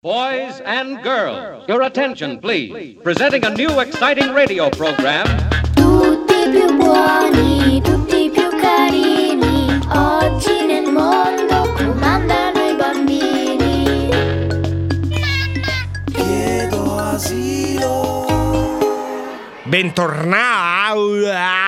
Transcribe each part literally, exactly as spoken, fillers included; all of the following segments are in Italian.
Boys and girls, your attention please. Presenting a new exciting radio program. Tutti più buoni, tutti più carini. Oggi nel mondo comandano i bambini. Chiedo asilo. Bentornato,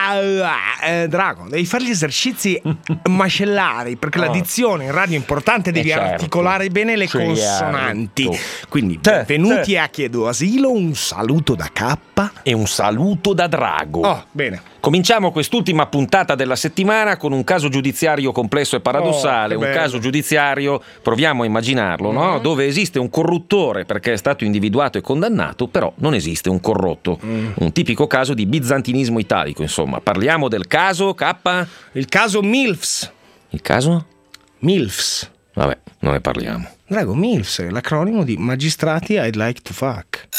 eh, Drago, devi fare gli esercizi macellari perché Oh. la dizione in radio è importante, devi Eh, certo. articolare bene le Certo. consonanti. Quindi Te, benvenuti te. a Chiedo Asilo, un saluto da K. E un saluto da Drago. Oh, bene. Cominciamo quest'ultima puntata della settimana con un caso giudiziario complesso e paradossale, Oh, che un bello. caso giudiziario, proviamo a immaginarlo, no? Dove esiste un corruttore perché è stato individuato e condannato, però non esiste un corrotto. Mm. Un tipico caso di bizantinismo italico, insomma. Parliamo del caso K? Il caso MILFs. Il caso? MILFs. Vabbè, non ne parliamo. Drago, MILFs è l'acronimo di Magistrati I'd Like to Fuck.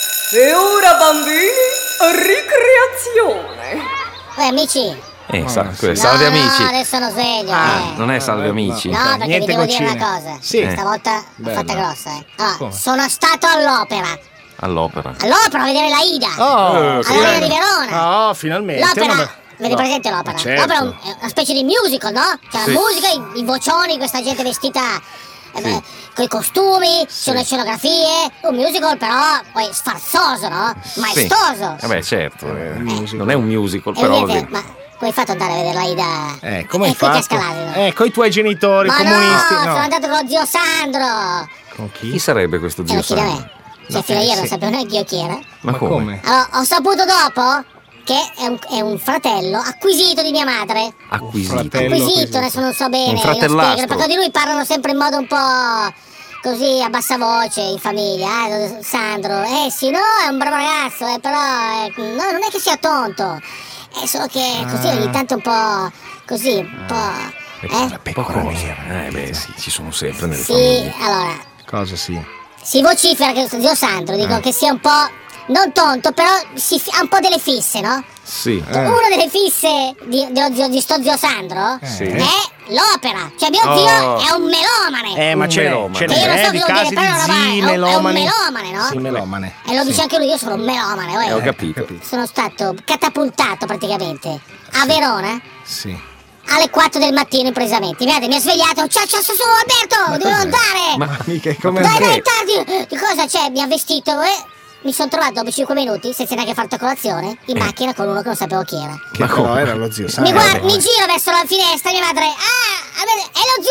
E ora bambini, ricreazione. Uè amici. Eh, sa- sì. salve no, amici. No, adesso sono sveglio. Ah, eh. non è salve amici. No, perché niente vi devo goccine. dire una cosa. Sì. Stavolta l'ho Bella. fatta grossa, eh. Allora, Come? sono stato all'opera. All'opera. All'opera a vedere la Ida. Oh, All'Arena di Verona. Oh, finalmente. L'opera, Vabbè. avete No. presente l'opera? Ma certo. L'opera è un- è una specie di musical, no? C'è Sì. la musica, i, i vocioni, questa gente vestita eh, con i costumi, ci sono le scenografie, un musical però poi sfarzoso, no? Maestoso. Sì. Eh beh, certo. eh, musical. non è un musical, E però. vedete, vabbè. ma come hai fatto ad andare a vedere la Ida? Eh, come e hai qui ti fatto? Ascalazio? Eh, coi tuoi genitori Ma comunisti. no, sono andato con lo zio Sandro. Con chi? Chi sarebbe questo E zio lo chiede a Sandro? me. Cioè, fino a eh, ieri sì. non sapevo neanche io chi era. Ma, Ma come? come? Allora, ho saputo dopo che è un, è un fratello acquisito di mia madre. Acquisito. Fratello. Acquisito, acquisito. adesso non so bene. Un non fratellastro. spiego, perché di lui parlano sempre in modo un po' così a bassa voce in famiglia. Eh, Sandro, eh sì, no, è un bravo ragazzo, eh, però eh, no, non è che sia tonto. È solo che così ogni tanto un po' così, un po'. Eh? Un po' cosa? Eh beh, sì, ci sono sempre nelle Sì, famiglie. allora. Cosa sì? Si vocifera che questo zio Sandro, dico Eh. che sia un po', non tonto, però si fi- ha un po' delle fisse, no? Sì. Eh. Una delle fisse di, dello zio, di sto zio Sandro Sì. è l'opera. Cioè mio Oh. zio è un melomane. Eh, ma Un ce n'è, melomane. ce Che io non n'è, so eh, di cosa vuol casi dire, però di roba- è un- zii, è un melomani. melomane, no? Sì, melomane. E lo dice anche lui, io sono un melomane, Eh, ho guarda. capito. capito. Sono stato catapultato praticamente a Verona Sì. alle quattro del mattino imprecisamente. Mi mi ha svegliato, ciao ciao su, su Alberto, devo andare. Ma Mica è come Dai, te. dai, tardi! Che cosa c'è? Mi ha vestito e mi sono trovato dopo cinque minuti, senza neanche fatto colazione, in macchina con uno che non sapevo chi era. Che Ma però come? era lo zio Mi, Sandro. guarda, mi giro verso la finestra e mia madre, ah, vabbè, è lo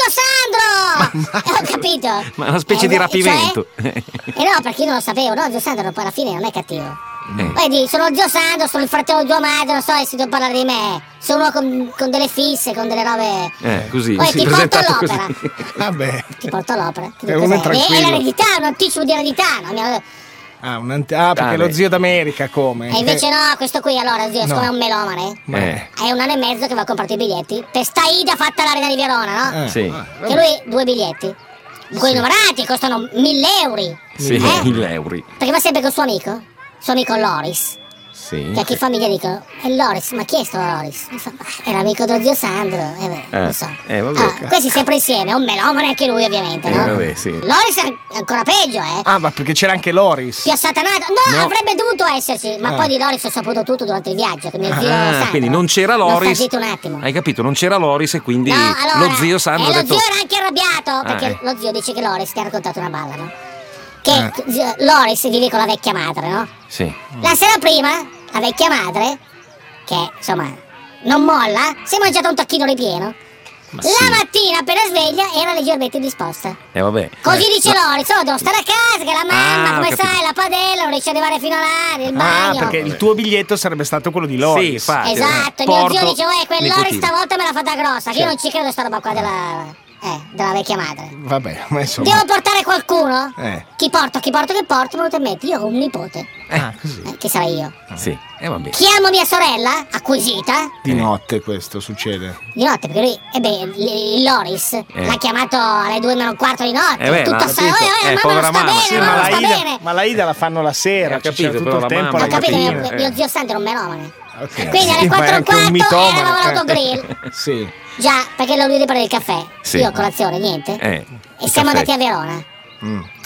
zio Sandro! E ho capito. Ma una specie Eh, di cioè- rapimento. Eh no, perché io non lo sapevo, no, zio Sandro poi alla fine non è cattivo. Eh. Vedi, sono lo zio Sandro, sono il fratello di tua madre, non so, hai sentito parlare di me. Sono uno con, con delle fisse, con delle robe. Eh, così. Poi si ti è porto presentato all'opera. così. Vabbè. Ti porto all'opera. Ti E dico uno è cos'è. È tranquillo. l'eredità, un anticipo di eredità. No? Mia- Ah, un ante- ah, perché Ah, lo beh. zio d'America come? E invece no, questo qui allora, zio, No. siccome è un melomane, Eh, è un anno e mezzo che va a comprare i biglietti. Per sta Ida fatta all'Arena di Verona, no? Eh, sì. ah, Che lui due biglietti. Quelli numerati costano mille euro. sì, Eh? mille euro. Perché va sempre col suo amico. Suo amico Loris. Sì. Che a chi famiglia dicono, è Loris, ma chi è sto Loris? Mi fa, "Ma è l'amico dello zio Sandro. Eh beh, Eh, non so. eh, vabbè. Allora, questi sempre insieme, è un melomane anche lui ovviamente, Eh, no? vabbè, sì. Loris è ancora peggio, eh. Ah, ma perché c'era anche Loris. Più assatanato. No, No. avrebbe dovuto esserci. Ma Ah. poi di Loris ho saputo tutto durante il viaggio. Che mio zio Ah, Sandro quindi non c'era Non Loris. sta zitto un attimo. Hai capito? Non c'era Loris e quindi No, allora, lo zio Sandro e ha lo detto. zio era anche arrabbiato perché eh. lo zio dice che Loris ti ha raccontato una balla, no? Che Eh. zio- Loris vive con la vecchia madre, no? Sì. La sera prima, la vecchia madre, che insomma non molla, si è mangiato un tacchino ripieno. Ma La sì. mattina appena sveglia era leggermente indisposta. Eh vabbè. Così Eh, dice Loris, oh, devo stare a casa, che la mamma, Ah, ho come capito. sai, la padella, non riesce ad arrivare fino là, nel Ah, bagno. perché il tuo biglietto sarebbe stato quello di Loris. Sì, infatti. Esatto, eh, mio porto zio dice, uè, quel Loris nipotino. stavolta me l'ha fatta grossa, che io Certo. non ci credo sta roba qua della... Eh, della vecchia madre. Vabbè, ma insomma. Devo portare qualcuno? Eh. Chi porto, chi porto, che porto, me lo permetti? Io ho un nipote, Ah, così. eh, che sarà io. Sì, eh vabbè. Chiamo mia sorella, acquisita, Di notte questo succede. di notte, perché lui, e beh, il Loris l'ha chiamato alle due meno un quarto di notte. Eh beh, tutto ma- sta... Oh, oh, eh, mamma povera non sta mamma, bene, sì, mamma ma, non la sta Ida, bene. ma la Ida la fanno la sera, Eh, ho c'è capito, tutto però il la tempo mamma- alla Ho capito, mattina. mio, mio zio Sandro è un melomane. Ok. Quindi Sì, alle ma quattro è e un anche un quarto mitomane. eravamo all'autogrill. Sì. Già, perché lo lui per il caffè. Sì. Io colazione, niente. Eh, E il siamo caffè. andati a Verona. Mm.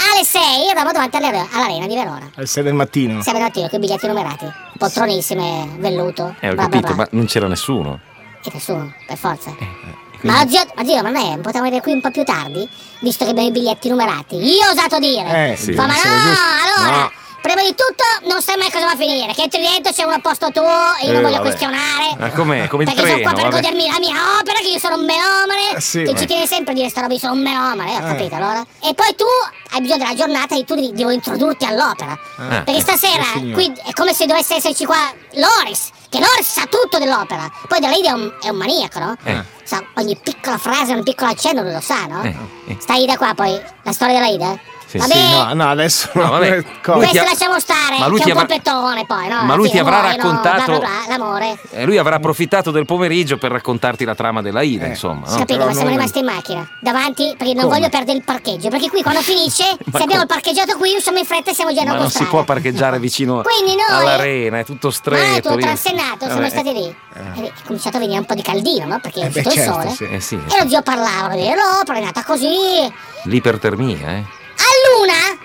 alle sei eravamo davanti all'are- all'arena di Verona. Alle sei del mattino. sei del mattino con i biglietti numerati, poltronissime, velluto. Eh, ho bla, bla, capito, bla. ma non c'era nessuno. E nessuno, per forza. Quindi- Ma zio, ma zio, ma non è, potevamo venire qui un po' più tardi, visto che abbiamo i biglietti numerati. Io ho osato dire. Eh, sì, Fa, ma sì, no, giusto. allora, No. prima di tutto non sai mai cosa va a finire. Che entri dentro, c'è uno a posto tuo e io Eh, non voglio vabbè. questionare. Ma com'è? Come il Perché sono treno, qua per vabbè. godermi la mia opera, che io sono un melomane. Eh, sì, che ma- ci tiene sempre a dire sta roba, io sono un melomane, ho capito allora? E poi tu hai bisogno della giornata e tu devi, devo introdurti all'opera. Ah, Perché stasera sì, signore. qui è come se dovesse esserci qua Loris. Che Loris sa tutto dell'opera. Poi Adelaide è un, è un maniaco, no? Eh. Sa ogni piccola frase, ogni piccolo accenno lui lo sa, no? Eh, eh. Sta Ida qua poi, la storia della Ida. Sì, Vabbè, sì, No, no, adesso No, vabbè. Cosa? Lui ti questo ha- lasciamo stare, Ma lui che ti è un avrà- copettone poi, no? Ma lui Sì, ti avrà muoiono, raccontato- bla, bla, bla, l'amore. Eh, lui avrà approfittato del pomeriggio per raccontarti la trama della Ida, insomma. No? Capito, però ma siamo non- rimasti in macchina davanti perché non Come? voglio perdere il parcheggio. Perché qui quando finisce, se come? abbiamo il parcheggiato qui, usciamo in fretta e siamo già in Ma non si autostrada. può parcheggiare vicino Quindi noi- all'arena, è tutto Ma stretto. tu lì. transennato, siamo Vabbè, stati lì. E è cominciato a venire un po' di caldino, no? Perché è Eh, beh, uscito il certo, sole. sì. Eh sì, E lo zio parlava, e l'opera è nata così. l'ipertermia, eh. A luna,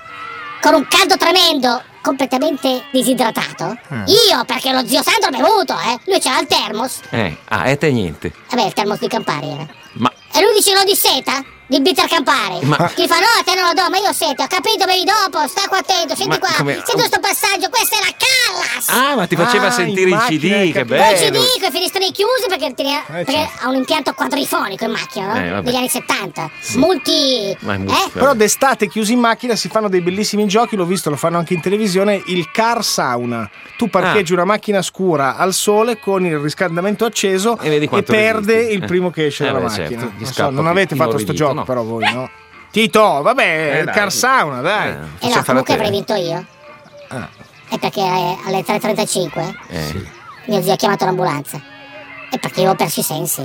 con un caldo tremendo, completamente disidratato. Io, perché lo zio Sandro ha bevuto, eh. Lui c'era il termos. Eh, ah, e te niente. Vabbè, il termos di Campari era. Ma E lui dice no di seta? Di bitter Campari. Ma- Chi fa no, a te non lo do, ma io ho sete, ho capito, bevi dopo, sta qua attento, senti Ma qua, come- senti questo passaggio, questa è la Callas! Ah, ma ti faceva Ah, sentire in i C D, macchina, hai che capito. Poi ci bello. dico, i finestrini chiusi perché, tenia- Eh, perché certo. ha un impianto quadrifonico in macchina, no? Eh, vabbè. Degli anni settanta. Multi... Ma è eh? multi- Però d'estate chiusi in macchina si fanno dei bellissimi giochi, l'ho visto, lo fanno anche in televisione, il car sauna. Tu parcheggi Ah. una macchina scura al sole con il riscaldamento acceso E vedi quanto perde resisti. il primo che esce Eh, dalla beh, macchina. certo, gli Non, so, scappa non avete più fatto sto inorridito, gioco no. però voi, no? Tito, vabbè, Eh, il dai. car sauna, dai. Eh, E facciamo no, fare a comunque te. avrei vinto io. Ah. E perché alle tre e trentacinque Eh. mio zio ha chiamato l'ambulanza. E perché io ho perso i sensi.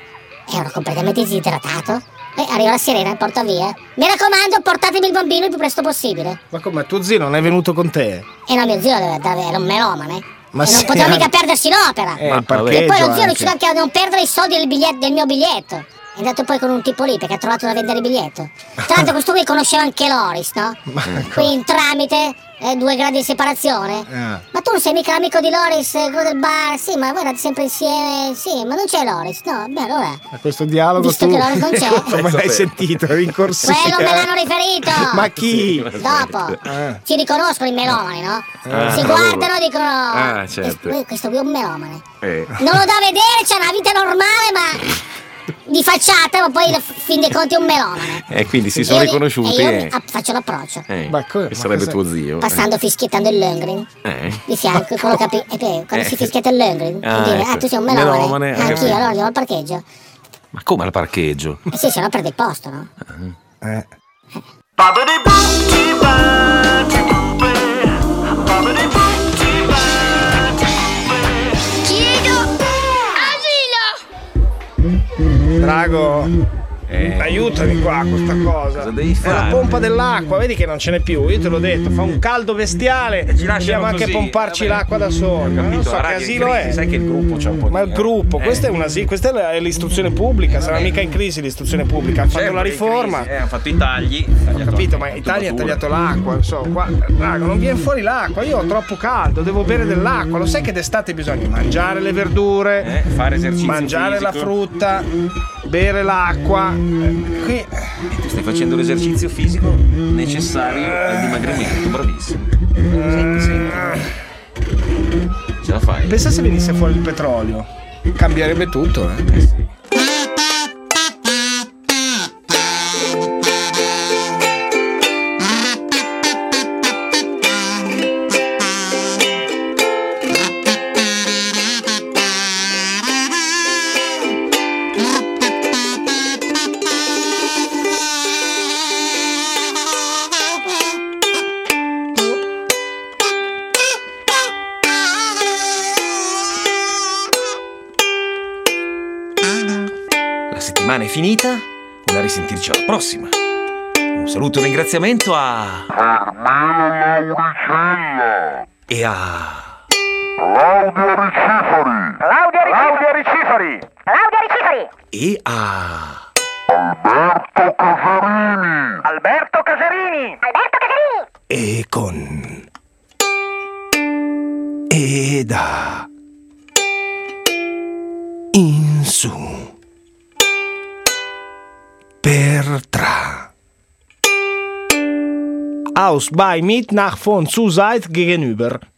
E ero completamente disidratato. E arriva la sirena e porta via. Mi raccomando, portatemi il bambino il più presto possibile. Ma come, tuo zio non è venuto con te? E no, mio zio deve- deve- era un melomane. Ma e non sì, poteva eh. mica perdersi l'opera. Eh, Ma il vabbè. parcheggio E poi lo zio è anche. riuscito anche a non perdere i soldi del, biglietto, del mio biglietto. È andato poi con un tipo lì perché ha trovato da vendere il biglietto. Tra l'altro questo qui conosceva anche Loris, no? Quindi in tramite, eh, due gradi di separazione. Ah. Ma tu non sei mica l'amico di Loris, eh, quello del bar? Sì, ma voi andate sempre insieme. Sì, ma non c'è Loris. No, beh allora. A questo dialogo Visto tu che Loris non c'è. come l'hai sentito? Eri in corsia? Quello me l'hanno riferito. Ma chi? Dopo Eh. si riconoscono i melomani, no? Ah, si tra guardano loro. e dicono: Ah, certo. questo, questo qui è un melomane. Eh. Non lo da vedere, c'ha una vita normale, ma di facciata, ma poi a fin dei conti è un melomane. E quindi si sono Io li- riconosciuti. E io eh. mi- ah, faccio l'approccio. Eh, Ma co- che ma sarebbe cosa- tuo zio. Passando fischiettando il Lundgren Eh. di fianco, quello capi- e poi quando Eh. si fischietta il Lundgren Ah, dire, ecco. ah tu sei un melomane, Melomane, ho anch'io, capito. allora andiamo al parcheggio. Ma come al parcheggio? Eh sì, se no perde il posto, no? Eh. Drago, Eh. aiutami qua con questa cosa. Cosa devi È fare? la pompa dell'acqua, vedi che non ce n'è più, io te l'ho detto, fa un caldo bestiale. Dobbiamo anche pomparci l'acqua da soli. Ma non so che asilo è. Sai che il gruppo c'ha un po' Ma di... il gruppo, eh. questa è una sì, questa è la- è l'istruzione pubblica, sarà mica in crisi l'istruzione pubblica, hanno fatto Sempre la in riforma. crisi, eh, hanno fatto i tagli. Ho capito, ma Italia ha tagliato l'acqua, non so, qua, raga, non viene fuori l'acqua, io ho troppo caldo, devo bere dell'acqua, lo sai che d'estate bisogna mangiare le verdure, Eh, fare esercizio mangiare la fisico. frutta, bere l'acqua. Eh, Qui Tu stai facendo l'esercizio fisico necessario al dimagrimento, bravissimo. Senti, senti. Ce la fai? pensa se venisse fuori il petrolio, cambierebbe tutto, eh. Eh sì. La settimana è finita, da risentirci alla prossima. Un saluto e un ringraziamento a... E a... Claudio Ricifari! Claudio Ricifari! Claudio Ricifari! E a... Alberto Casarini. Alberto Casarini. Alberto Casarini. E con e da in su per tra Aus bei Mitnach von Zuseit gegenüber.